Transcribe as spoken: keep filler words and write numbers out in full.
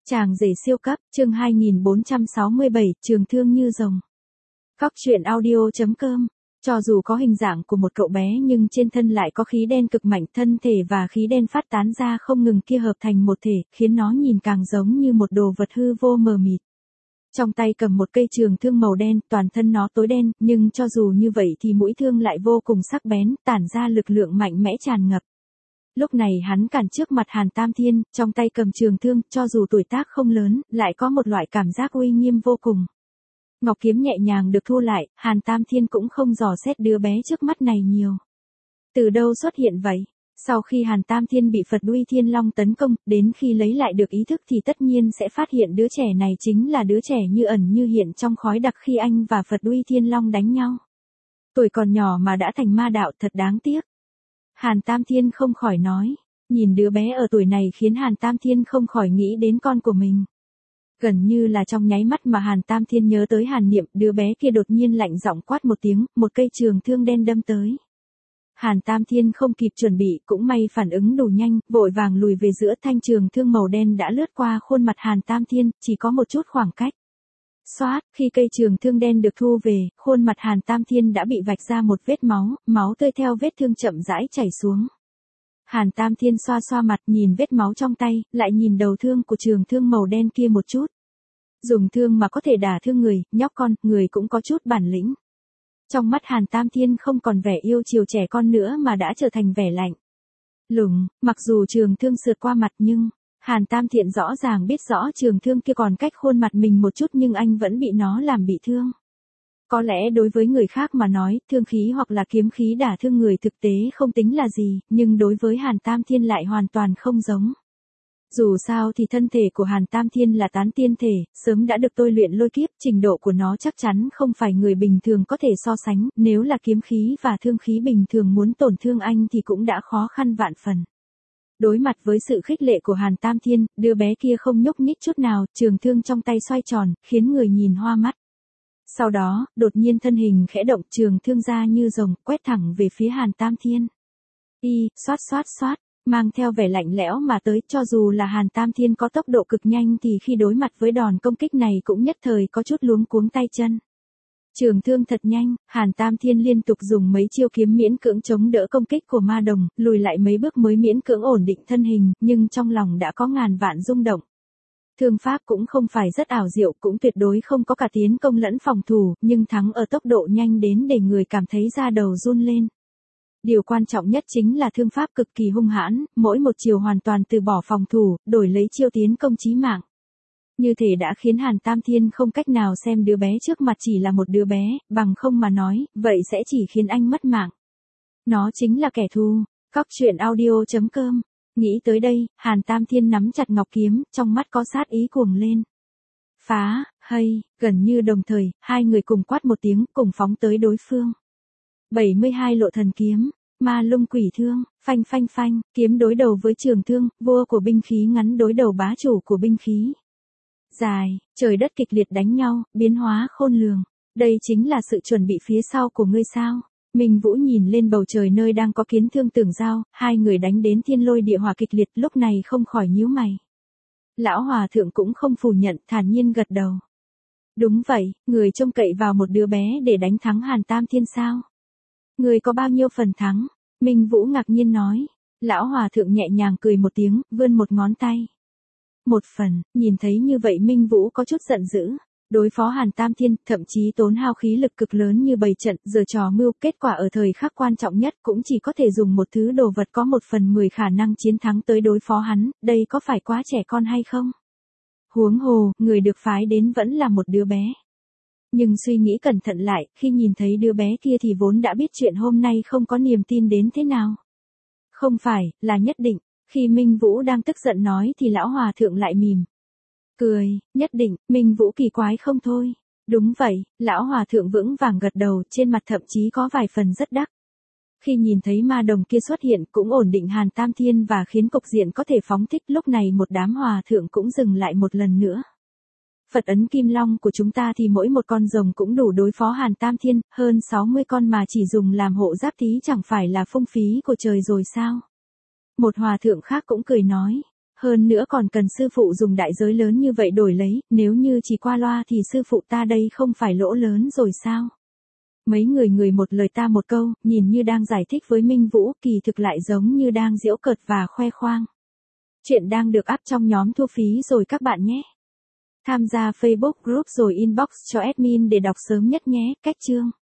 Chàng rể siêu cấp, chương hai nghìn bốn trăm sáu mươi bảy, trường thương như rồng. Cóc truyện audio chấm com. Cho dù có hình dạng của một cậu bé nhưng trên thân lại có khí đen cực mạnh, thân thể và khí đen phát tán ra không ngừng kia hợp thành một thể, khiến nó nhìn càng giống như một đồ vật hư vô mờ mịt. Trong tay cầm một cây trường thương màu đen, toàn thân nó tối đen, nhưng cho dù như vậy thì mũi thương lại vô cùng sắc bén, tản ra lực lượng mạnh mẽ tràn ngập. Lúc này hắn cản trước mặt Hàn Tam Thiên, trong tay cầm trường thương, cho dù tuổi tác không lớn, lại có một loại cảm giác uy nghiêm vô cùng. Ngọc kiếm nhẹ nhàng được thu lại, Hàn Tam Thiên cũng không dò xét đứa bé trước mắt này nhiều. Từ đâu xuất hiện vậy? Sau khi Hàn Tam Thiên bị Phật Uy Thiên Long tấn công, đến khi lấy lại được ý thức thì tất nhiên sẽ phát hiện đứa trẻ này chính là đứa trẻ như ẩn như hiện trong khói đặc khi anh và Phật Uy Thiên Long đánh nhau. Tuổi còn nhỏ mà đã thành ma đạo, thật đáng tiếc. Hàn Tam Thiên không khỏi nói, nhìn đứa bé ở tuổi này khiến Hàn Tam Thiên không khỏi nghĩ đến con của mình. Gần như là trong nháy mắt mà Hàn Tam Thiên nhớ tới Hàn Niệm, đứa bé kia đột nhiên lạnh giọng quát một tiếng, một cây trường thương đen đâm tới. Hàn Tam Thiên không kịp chuẩn bị, cũng may phản ứng đủ nhanh, vội vàng lùi về giữa, thanh trường thương màu đen đã lướt qua khuôn mặt Hàn Tam Thiên, chỉ có một chút khoảng cách. Xoát, khi cây trường thương đen được thu về, khuôn mặt Hàn Tam Thiên đã bị vạch ra một vết máu, máu tươi theo vết thương chậm rãi chảy xuống. Hàn Tam Thiên xoa xoa mặt, nhìn vết máu trong tay, lại nhìn đầu thương của trường thương màu đen kia một chút. Dùng thương mà có thể đả thương người, nhóc con, người cũng có chút bản lĩnh. Trong mắt Hàn Tam Thiên không còn vẻ yêu chiều trẻ con nữa mà đã trở thành vẻ lạnh lùng, mặc dù trường thương sượt qua mặt nhưng Hàn Tam Thiện rõ ràng biết rõ trường thương kia còn cách khuôn mặt mình một chút nhưng anh vẫn bị nó làm bị thương. Có lẽ đối với người khác mà nói, thương khí hoặc là kiếm khí đả thương người thực tế không tính là gì, nhưng đối với Hàn Tam Thiên lại hoàn toàn không giống. Dù sao thì thân thể của Hàn Tam Thiên là tán tiên thể, sớm đã được tôi luyện lôi kiếp, trình độ của nó chắc chắn không phải người bình thường có thể so sánh, nếu là kiếm khí và thương khí bình thường muốn tổn thương anh thì cũng đã khó khăn vạn phần. Đối mặt với sự khích lệ của Hàn Tam Thiên, đứa bé kia không nhúc nhích chút nào, trường thương trong tay xoay tròn, khiến người nhìn hoa mắt. Sau đó, đột nhiên thân hình khẽ động, trường thương ra như rồng, quét thẳng về phía Hàn Tam Thiên. Y, xoát xoát xoát, mang theo vẻ lạnh lẽo mà tới, cho dù là Hàn Tam Thiên có tốc độ cực nhanh thì khi đối mặt với đòn công kích này cũng nhất thời có chút luống cuống tay chân. Trường thương thật nhanh, Hàn Tam Thiên liên tục dùng mấy chiêu kiếm miễn cưỡng chống đỡ công kích của ma đồng, lùi lại mấy bước mới miễn cưỡng ổn định thân hình, nhưng trong lòng đã có ngàn vạn rung động. Thương pháp cũng không phải rất ảo diệu, cũng tuyệt đối không có cả tiến công lẫn phòng thủ, nhưng thắng ở tốc độ nhanh đến để người cảm thấy da đầu run lên. Điều quan trọng nhất chính là thương pháp cực kỳ hung hãn, mỗi một chiều hoàn toàn từ bỏ phòng thủ, đổi lấy chiêu tiến công chí mạng. Như thể đã khiến Hàn Tam Thiên không cách nào xem đứa bé trước mặt chỉ là một đứa bé, bằng không mà nói, vậy sẽ chỉ khiến anh mất mạng. Nó chính là kẻ thù. Cóc truyện audio chấm com. Nghĩ tới đây, Hàn Tam Thiên nắm chặt ngọc kiếm, trong mắt có sát ý cuồng lên. Phá, hay, gần như đồng thời, hai người cùng quát một tiếng, cùng phóng tới đối phương. bảy mươi hai lộ thần kiếm, ma lung quỷ thương, phanh phanh phanh, kiếm đối đầu với trường thương, vua của binh khí ngắn đối đầu bá chủ của binh khí dài, trời đất kịch liệt đánh nhau, biến hóa khôn lường. Đây chính là sự chuẩn bị phía sau của ngươi sao? Minh Vũ nhìn lên bầu trời nơi đang có kiến thương tưởng giao, hai người đánh đến thiên lôi địa hỏa kịch liệt, lúc này không khỏi nhíu mày. Lão Hòa Thượng cũng không phủ nhận, thản nhiên gật đầu. Đúng vậy, người trông cậy vào một đứa bé để đánh thắng Hàn Tam Thiên sao? Người có bao nhiêu phần thắng? Minh Vũ ngạc nhiên nói. Lão Hòa Thượng nhẹ nhàng cười một tiếng, vươn một ngón tay. Một phần, nhìn thấy như vậy Minh Vũ có chút giận dữ. Đối phó Hàn Tam Thiên, thậm chí tốn hao khí lực cực lớn như bày trận, giờ trò mưu, kết quả ở thời khắc quan trọng nhất cũng chỉ có thể dùng một thứ đồ vật có một phần mười khả năng chiến thắng tới đối phó hắn, đây có phải quá trẻ con hay không? Huống hồ, người được phái đến vẫn là một đứa bé. Nhưng suy nghĩ cẩn thận lại, khi nhìn thấy đứa bé kia thì vốn đã biết chuyện hôm nay không có niềm tin đến thế nào. Không phải, là nhất định, khi Minh Vũ đang tức giận nói thì Lão Hòa Thượng lại mỉm cười, nhất định. Minh Vũ kỳ quái không thôi. Đúng vậy, Lão Hòa Thượng vững vàng gật đầu, trên mặt thậm chí có vài phần rất đắc. Khi nhìn thấy ma đồng kia xuất hiện cũng ổn định Hàn Tam Thiên và khiến cục diện có thể phóng thích, lúc này một đám Hòa Thượng cũng dừng lại một lần nữa. Phật ấn Kim Long của chúng ta thì mỗi một con rồng cũng đủ đối phó Hàn Tam Thiên, hơn sáu mươi con mà chỉ dùng làm hộ giáp tí chẳng phải là phung phí của trời rồi sao? Một Hòa Thượng khác cũng cười nói. Hơn nữa còn cần sư phụ dùng đại giới lớn như vậy đổi lấy, nếu như chỉ qua loa thì sư phụ ta đây không phải lỗ lớn rồi sao? Mấy người người một lời ta một câu, nhìn như đang giải thích với Minh Vũ, kỳ thực lại giống như đang giễu cợt và khoe khoang. Chuyện đang được up trong nhóm thu phí rồi các bạn nhé. Tham gia Facebook group rồi inbox cho admin để đọc sớm nhất nhé. Cách chương